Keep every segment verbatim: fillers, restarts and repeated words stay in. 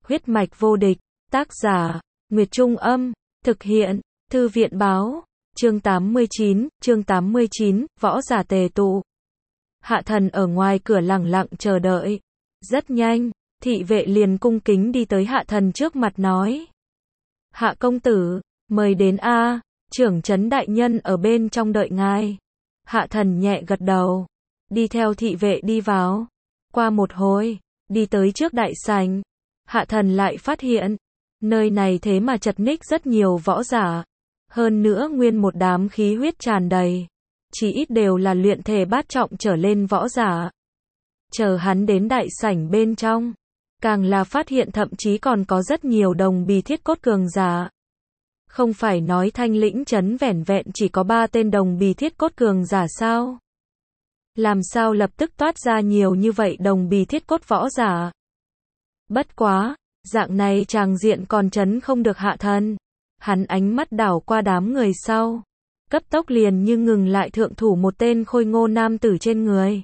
Huyết mạch vô địch, tác giả, Nguyệt Trung Âm, thực hiện, Thư viện báo, chương tám mươi chín, chương tám mươi chín, võ giả tề tụ. Hạ thần ở ngoài cửa lẳng lặng chờ đợi. Rất nhanh, thị vệ liền cung kính đi tới hạ thần trước mặt nói. Hạ công tử, mời đến a, trưởng trấn đại nhân ở bên trong đợi ngài. Hạ thần nhẹ gật đầu, đi theo thị vệ đi vào. Qua một hồi, đi tới trước đại sảnh, hạ thần lại phát hiện, nơi này thế mà chật ních rất nhiều võ giả. Hơn nữa nguyên một đám khí huyết tràn đầy, chỉ ít đều là luyện thể bát trọng trở lên võ giả. Chờ hắn đến đại sảnh bên trong, càng là phát hiện thậm chí còn có rất nhiều đồng bì thiết cốt cường giả. Không phải nói Thanh Lĩnh trấn vẻn vẹn chỉ có ba tên đồng bì thiết cốt cường giả sao? Làm sao lập tức toát ra nhiều như vậy đồng bì thiết cốt võ giả? Bất quá, dạng này tràng diện còn trấn không được hạ thần. Hắn ánh mắt đảo qua đám người sau, cấp tốc liền như ngừng lại thượng thủ một tên khôi ngô nam tử trên người.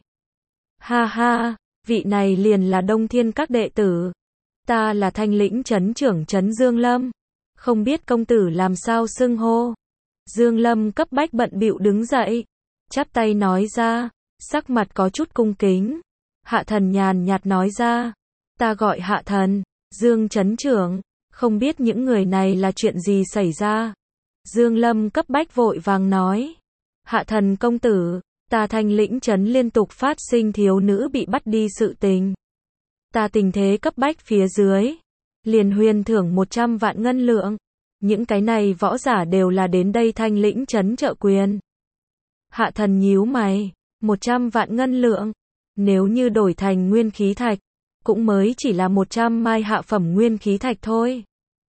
Ha ha, vị này liền là Đông Thiên các đệ tử. Ta là Thanh Lĩnh trấn trưởng trấn Dương Lâm. Không biết công tử làm sao xưng hô. Dương Lâm cấp bách bận bịu đứng dậy, chắp tay nói ra, sắc mặt có chút cung kính. Hạ thần nhàn nhạt nói ra, ta gọi hạ thần, Dương trấn trưởng, không biết những người này là chuyện gì xảy ra. Dương Lâm cấp bách vội vàng nói, hạ thần công tử, ta Thanh Lĩnh trấn liên tục phát sinh thiếu nữ bị bắt đi sự tình. Ta tình thế cấp bách phía dưới, liền huyền thưởng một trăm vạn ngân lượng. Những cái này võ giả đều là đến đây Thanh Lĩnh trấn trợ quyền. Hạ thần nhíu mày, một trăm vạn ngân lượng, nếu như đổi thành nguyên khí thạch, cũng mới chỉ là một trăm mai hạ phẩm nguyên khí thạch thôi.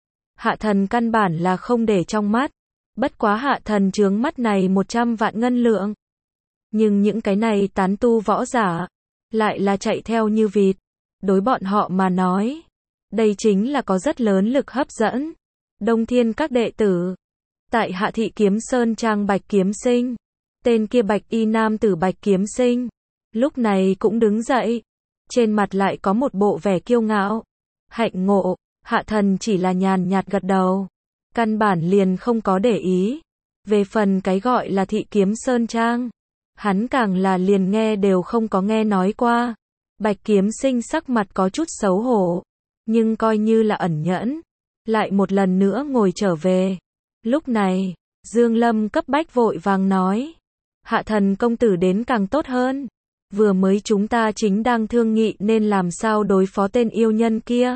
Hạ thần căn bản là không để trong mắt, bất quá hạ thần chướng mắt này một trăm vạn ngân lượng. Nhưng những cái này tán tu võ giả, lại là chạy theo như vịt. Đối bọn họ mà nói, đây chính là có rất lớn lực hấp dẫn. Đông Thiên các đệ tử, tại Hạ thị Kiếm Sơn trang Bạch Kiếm Sinh, tên kia bạch y nam tử Bạch Kiếm Sinh, lúc này cũng đứng dậy, trên mặt lại có một bộ vẻ kiêu ngạo, hạnh ngộ. Hạ thần chỉ là nhàn nhạt gật đầu, căn bản liền không có để ý. Về phần cái gọi là Thị Kiếm Sơn trang, hắn càng là liền nghe đều không có nghe nói qua. Bạch Kiếm Sinh sắc mặt có chút xấu hổ, nhưng coi như là ẩn nhẫn, lại một lần nữa ngồi trở về. Lúc này, Dương Lâm cấp bách vội vàng nói, hạ thần công tử đến càng tốt hơn. Vừa mới chúng ta chính đang thương nghị nên làm sao đối phó tên yêu nhân kia.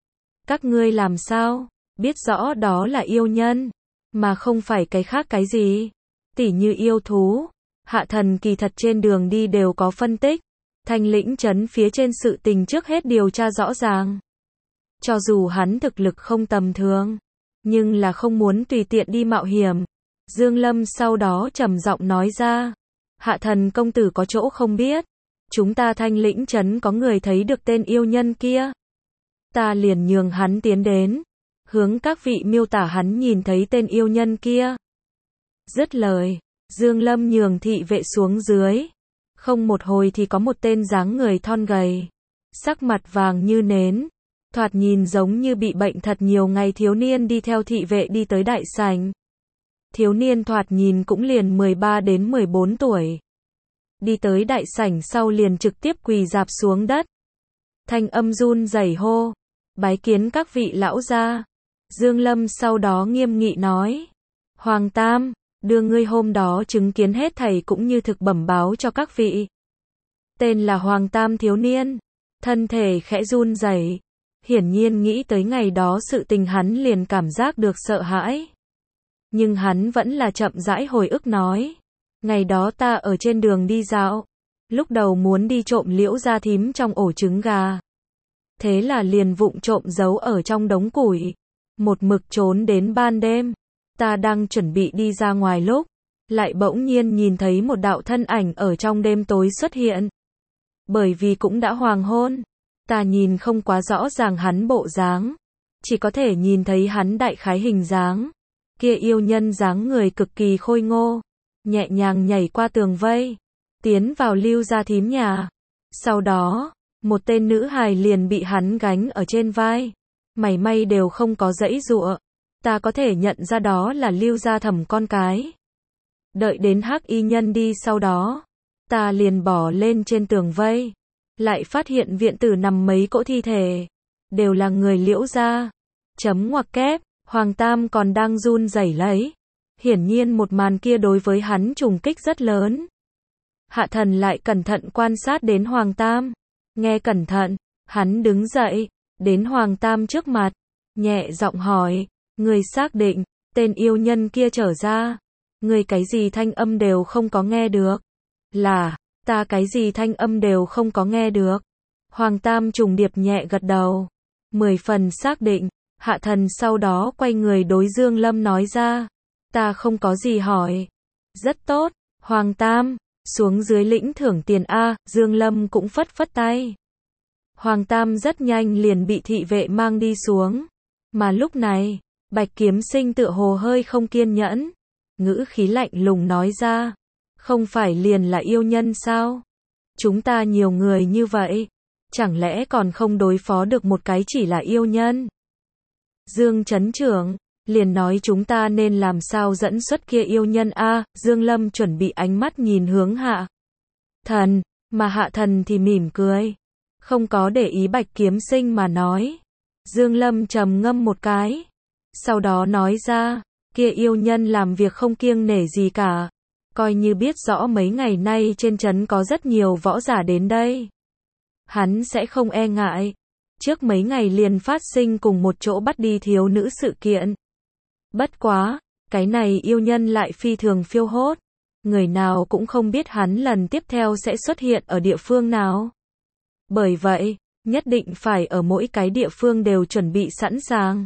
Các ngươi làm sao biết rõ đó là yêu nhân, mà không phải cái khác cái gì, tỉ như yêu thú. Hạ thần kỳ thật trên đường đi đều có phân tích, Thanh Lĩnh trấn phía trên sự tình trước hết điều tra rõ ràng. Cho dù hắn thực lực không tầm thường, nhưng là không muốn tùy tiện đi mạo hiểm. Dương Lâm sau đó trầm giọng nói ra, hạ thần công tử có chỗ không biết, chúng ta Thanh Lĩnh trấn có người thấy được tên yêu nhân kia. Ta liền nhường hắn tiến đến, hướng các vị miêu tả hắn nhìn thấy tên yêu nhân kia. Dứt lời, Dương Lâm nhường thị vệ xuống dưới. Không một hồi thì có một tên dáng người thon gầy, sắc mặt vàng như nến, thoạt nhìn giống như bị bệnh thật nhiều ngày thiếu niên đi theo thị vệ đi tới đại sảnh. Thiếu niên thoạt nhìn cũng liền mười ba đến mười bốn tuổi. Đi tới đại sảnh sau liền trực tiếp quỳ rạp xuống đất. Thanh âm run rẩy hô, bái kiến các vị lão gia. Dương Lâm sau đó nghiêm nghị nói, Hoàng Tam, đưa ngươi hôm đó chứng kiến hết thảy cũng như thực bẩm báo cho các vị. Tên là Hoàng Tam thiếu niên, thân thể khẽ run rẩy, hiển nhiên nghĩ tới ngày đó sự tình hắn liền cảm giác được sợ hãi. Nhưng hắn vẫn là chậm rãi hồi ức nói, ngày đó ta ở trên đường đi dạo, lúc đầu muốn đi trộm Liễu gia thím trong ổ trứng gà. Thế là liền vụng trộm giấu ở trong đống củi, một mực trốn đến ban đêm. Ta đang chuẩn bị đi ra ngoài lúc, lại bỗng nhiên nhìn thấy một đạo thân ảnh ở trong đêm tối xuất hiện. Bởi vì cũng đã hoàng hôn, ta nhìn không quá rõ ràng hắn bộ dáng, chỉ có thể nhìn thấy hắn đại khái hình dáng. Kia yêu nhân dáng người cực kỳ khôi ngô, nhẹ nhàng nhảy qua tường vây, tiến vào Lưu gia thím nhà. Sau đó, một tên nữ hài liền bị hắn gánh ở trên vai, mảy may đều không có giãy giụa. Ta có thể nhận ra đó là Lưu Gia Thẩm con cái. Đợi đến Hắc Y Nhân đi sau đó, ta liền bỏ lên trên tường vây, lại phát hiện viện tử nằm mấy cỗ thi thể, đều là người Liễu gia. Chấm ngoặc kép, Hoàng Tam còn đang run rẩy lấy. Hiển nhiên một màn kia đối với hắn trùng kích rất lớn. Hạ Thần lại cẩn thận quan sát đến Hoàng Tam. Nghe cẩn thận, hắn đứng dậy, đến Hoàng Tam trước mặt, nhẹ giọng hỏi, người xác định, tên yêu nhân kia trở ra, người cái gì thanh âm đều không có nghe được. Là, ta cái gì thanh âm đều không có nghe được. Hoàng Tam trùng điệp nhẹ gật đầu, mười phần xác định. Hạ Thần sau đó quay người đối Dương Lâm nói ra, ta không có gì hỏi. Rất tốt, Hoàng Tam, xuống dưới lĩnh thưởng tiền A. Dương Lâm cũng phất phất tay. Hoàng Tam rất nhanh liền bị thị vệ mang đi xuống. Mà lúc này, Bạch Kiếm Sinh tựa hồ hơi không kiên nhẫn, ngữ khí lạnh lùng nói ra, không phải liền là yêu nhân sao? Chúng ta nhiều người như vậy, chẳng lẽ còn không đối phó được một cái chỉ là yêu nhân? Dương Trấn Trưởng, liền nói chúng ta nên làm sao dẫn xuất kia yêu nhân a. Dương Lâm chuẩn bị ánh mắt nhìn hướng Hạ Thần, mà Hạ Thần thì mỉm cười, không có để ý Bạch Kiếm Sinh mà nói. Dương Lâm trầm ngâm một cái, sau đó nói ra, kia yêu nhân làm việc không kiêng nể gì cả, coi như biết rõ mấy ngày nay trên trấn có rất nhiều võ giả đến đây, hắn sẽ không e ngại. Trước mấy ngày liền phát sinh cùng một chỗ bắt đi thiếu nữ sự kiện. Bất quá, cái này yêu nhân lại phi thường phiêu hốt, người nào cũng không biết hắn lần tiếp theo sẽ xuất hiện ở địa phương nào. Bởi vậy, nhất định phải ở mỗi cái địa phương đều chuẩn bị sẵn sàng.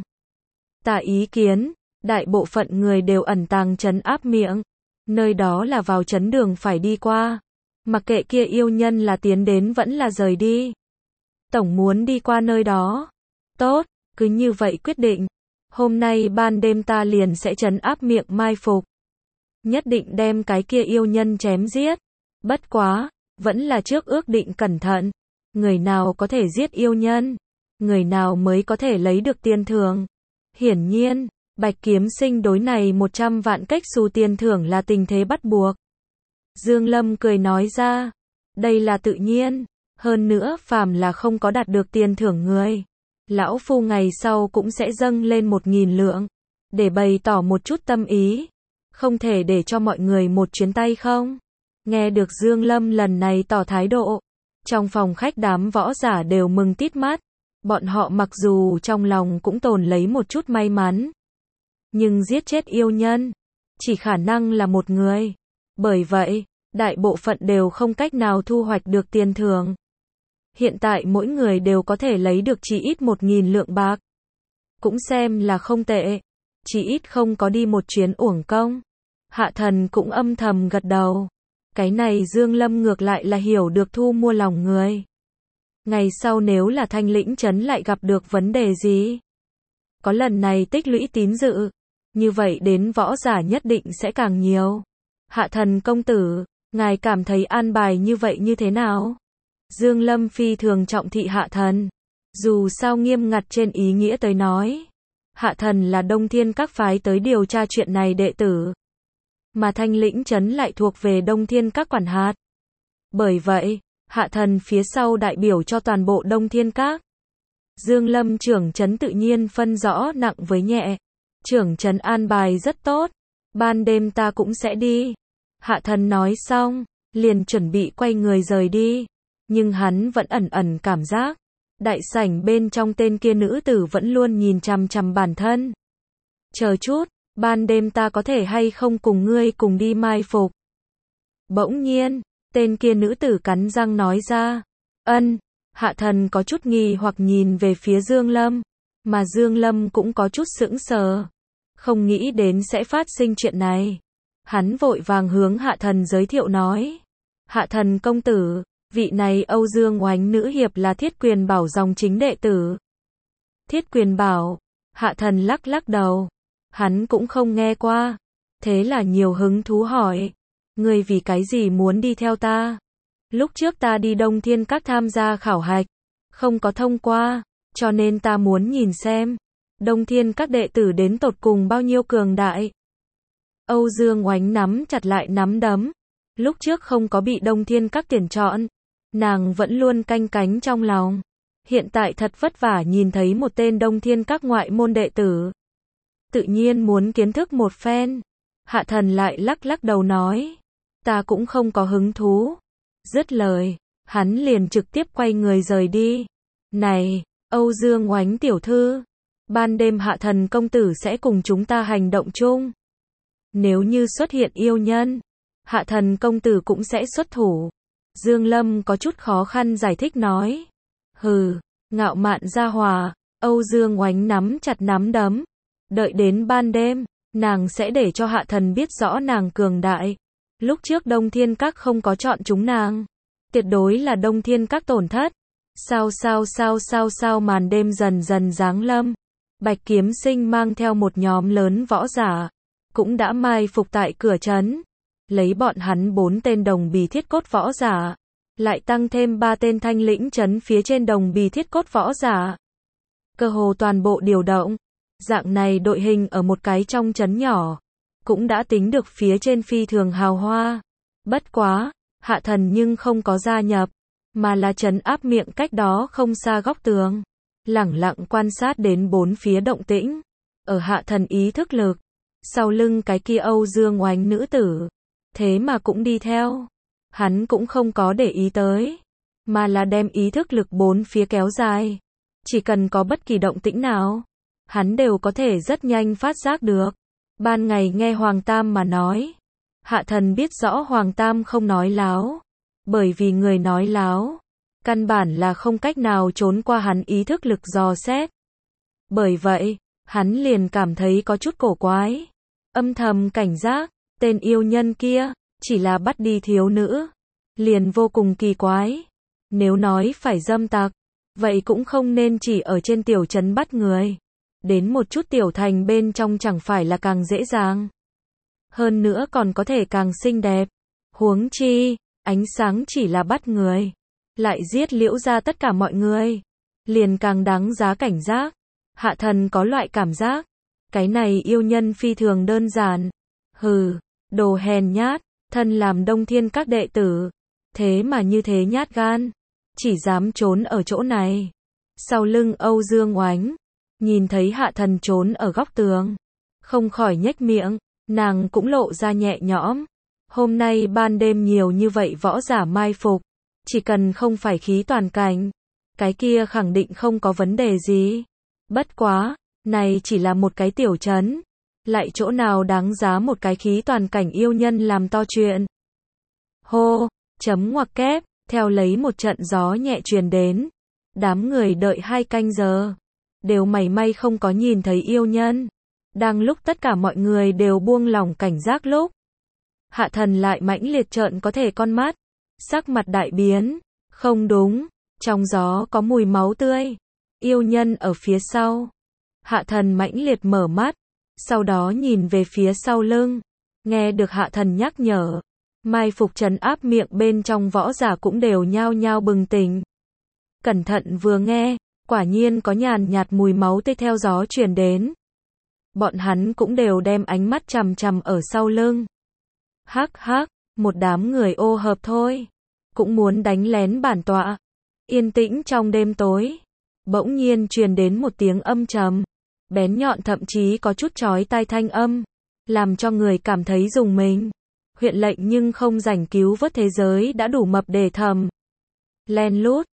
Ta ý kiến, đại bộ phận người đều ẩn tàng trấn áp miệng, nơi đó là vào trấn đường phải đi qua, mặc kệ kia yêu nhân là tiến đến vẫn là rời đi. Tổng muốn đi qua nơi đó. Tốt, cứ như vậy quyết định. Hôm nay ban đêm ta liền sẽ trấn áp miệng mai phục. Nhất định đem cái kia yêu nhân chém giết. Bất quá, vẫn là trước ước định cẩn thận. Người nào có thể giết yêu nhân, người nào mới có thể lấy được tiền thưởng. Hiển nhiên, Bạch Kiếm Sinh đối này một trăm vạn cách xù tiền thưởng là tình thế bắt buộc. Dương Lâm cười nói ra, đây là tự nhiên. Hơn nữa phàm là không có đạt được tiền thưởng người, lão phu ngày sau cũng sẽ dâng lên một nghìn lượng, để bày tỏ một chút tâm ý, không thể để cho mọi người một chuyến tay không? Nghe được Dương Lâm lần này tỏ thái độ, trong phòng khách đám võ giả đều mừng tít mắt, bọn họ mặc dù trong lòng cũng tồn lấy một chút may mắn, nhưng giết chết yêu nhân, chỉ khả năng là một người, bởi vậy, đại bộ phận đều không cách nào thu hoạch được tiền thưởng. Hiện tại mỗi người đều có thể lấy được chỉ ít một nghìn lượng bạc. Cũng xem là không tệ. Chỉ ít không có đi một chuyến uổng công. Hạ Thần cũng âm thầm gật đầu. Cái này Dương Lâm ngược lại là hiểu được thu mua lòng người. Ngày sau nếu là Thanh Lĩnh trấn lại gặp được vấn đề gì, có lần này tích lũy tín dự, như vậy đến võ giả nhất định sẽ càng nhiều. Hạ Thần công tử, ngài cảm thấy an bài như vậy như thế nào? Dương Lâm phi thường trọng thị Hạ Thần. Dù sao nghiêm ngặt trên ý nghĩa tới nói, Hạ Thần là Đông Thiên Các phái tới điều tra chuyện này đệ tử, mà Thanh Lĩnh trấn lại thuộc về Đông Thiên Các quản hạt. Bởi vậy, Hạ Thần phía sau đại biểu cho toàn bộ Đông Thiên Các. Dương Lâm trưởng trấn tự nhiên phân rõ nặng với nhẹ. Trưởng trấn an bài rất tốt, ban đêm ta cũng sẽ đi. Hạ Thần nói xong, liền chuẩn bị quay người rời đi. Nhưng hắn vẫn ẩn ẩn cảm giác, đại sảnh bên trong tên kia nữ tử vẫn luôn nhìn chằm chằm bản thân. Chờ chút, ban đêm ta có thể hay không cùng ngươi cùng đi mai phục? Bỗng nhiên, tên kia nữ tử cắn răng nói ra. Ân, Hạ Thần có chút nghi hoặc nhìn về phía Dương Lâm, mà Dương Lâm cũng có chút sững sờ, không nghĩ đến sẽ phát sinh chuyện này. Hắn vội vàng hướng Hạ Thần giới thiệu nói. Hạ Thần công tử, vị này Âu Dương Oánh nữ hiệp là Thiết Quyền Bảo dòng chính đệ tử. Thiết Quyền Bảo, Hạ Thần lắc lắc đầu, hắn cũng không nghe qua, thế là nhiều hứng thú hỏi, ngươi vì cái gì muốn đi theo ta? Lúc trước ta đi Đông Thiên Các tham gia khảo hạch, không có thông qua, cho nên ta muốn nhìn xem, Đông Thiên các đệ tử đến tột cùng bao nhiêu cường đại. Âu Dương Oánh nắm chặt lại nắm đấm, lúc trước không có bị Đông Thiên các tuyển chọn, nàng vẫn luôn canh cánh trong lòng. Hiện tại thật vất vả nhìn thấy một tên Đông Thiên các ngoại môn đệ tử. Tự nhiên muốn kiến thức một phen. Hạ Thần lại lắc lắc đầu nói, ta cũng không có hứng thú. Dứt lời, hắn liền trực tiếp quay người rời đi. Này, Âu Dương Oánh tiểu thư, ban đêm Hạ Thần công tử sẽ cùng chúng ta hành động chung. Nếu như xuất hiện yêu nhân, Hạ Thần công tử cũng sẽ xuất thủ. Dương Lâm có chút khó khăn giải thích nói. Hừ, ngạo mạn gia hòa. Âu Dương Oánh nắm chặt nắm đấm. Đợi đến ban đêm, nàng sẽ để cho Hạ Thần biết rõ nàng cường đại. Lúc trước Đông Thiên các không có chọn chúng nàng, tuyệt đối là Đông Thiên các tổn thất. Sao sao sao sao sao màn đêm dần dần giáng lâm. Bạch Kiếm Sinh mang theo một nhóm lớn võ giả, cũng đã mai phục tại cửa trấn. Lấy bọn hắn bốn tên đồng bì thiết cốt võ giả, lại tăng thêm ba tên thanh lĩnh trấn phía trên đồng bì thiết cốt võ giả. Cơ hồ toàn bộ điều động. Dạng này đội hình ở một cái trong trấn nhỏ, cũng đã tính được phía trên phi thường hào hoa. Bất quá, Hạ Thần nhưng không có gia nhập, mà là trấn áp miệng cách đó không xa góc tường. Lẳng lặng quan sát đến bốn phía động tĩnh. Ở Hạ Thần ý thức lực, sau lưng cái kia Âu Dương Oánh nữ tử, thế mà cũng đi theo. Hắn cũng không có để ý tới, mà là đem ý thức lực bốn phía kéo dài. Chỉ cần có bất kỳ động tĩnh nào, hắn đều có thể rất nhanh phát giác được. Ban ngày nghe Hoàng Tam mà nói, Hạ Thần biết rõ Hoàng Tam không nói láo, bởi vì người nói láo, căn bản là không cách nào trốn qua hắn ý thức lực dò xét. Bởi vậy, hắn liền cảm thấy có chút cổ quái, âm thầm cảnh giác, tên yêu nhân kia, chỉ là bắt đi thiếu nữ, liền vô cùng kỳ quái. Nếu nói phải dâm tặc, vậy cũng không nên chỉ ở trên tiểu trấn bắt người. Đến một chút tiểu thành bên trong chẳng phải là càng dễ dàng. Hơn nữa còn có thể càng xinh đẹp. Huống chi, ánh sáng chỉ là bắt người, lại giết liễu ra tất cả mọi người, liền càng đáng giá cảnh giác. Hạ Thần có loại cảm giác, cái này yêu nhân phi thường đơn giản. Hừ, đồ hèn nhát, thân làm Đông Thiên các đệ tử, thế mà như thế nhát gan, chỉ dám trốn ở chỗ này. Sau lưng Âu Dương Oánh, nhìn thấy Hạ Thần trốn ở góc tường, không khỏi nhếch miệng, nàng cũng lộ ra nhẹ nhõm. Hôm nay ban đêm nhiều như vậy võ giả mai phục, chỉ cần không phải khí toàn cảnh, cái kia khẳng định không có vấn đề gì. Bất quá, này chỉ là một cái tiểu trấn, lại chỗ nào đáng giá một cái khí toàn cảnh yêu nhân làm to chuyện. Hô, chấm ngoặc kép, theo lấy một trận gió nhẹ truyền đến. Đám người đợi hai canh giờ, đều mảy may không có nhìn thấy yêu nhân. Đang lúc tất cả mọi người đều buông lỏng cảnh giác lúc, Hạ Thần lại mãnh liệt trợn có thể con mắt, sắc mặt đại biến. Không đúng, trong gió có mùi máu tươi, yêu nhân ở phía sau. Hạ Thần mãnh liệt mở mắt, sau đó nhìn về phía sau lưng, nghe được Hạ Thần nhắc nhở, mai phục trấn áp miệng bên trong võ giả cũng đều nhao nhao bừng tỉnh. Cẩn thận vừa nghe, quả nhiên có nhàn nhạt mùi máu tươi theo gió truyền đến. Bọn hắn cũng đều đem ánh mắt chằm chằm ở sau lưng. Hắc hắc, một đám người ô hợp thôi, cũng muốn đánh lén bản tọa. Yên tĩnh trong đêm tối, bỗng nhiên truyền đến một tiếng âm trầm, bén nhọn thậm chí có chút chói tai thanh âm, làm cho người cảm thấy rùng mình. Huyện lệnh nhưng không rảnh cứu vớt thế giới đã đủ mập để thầm. Len lút,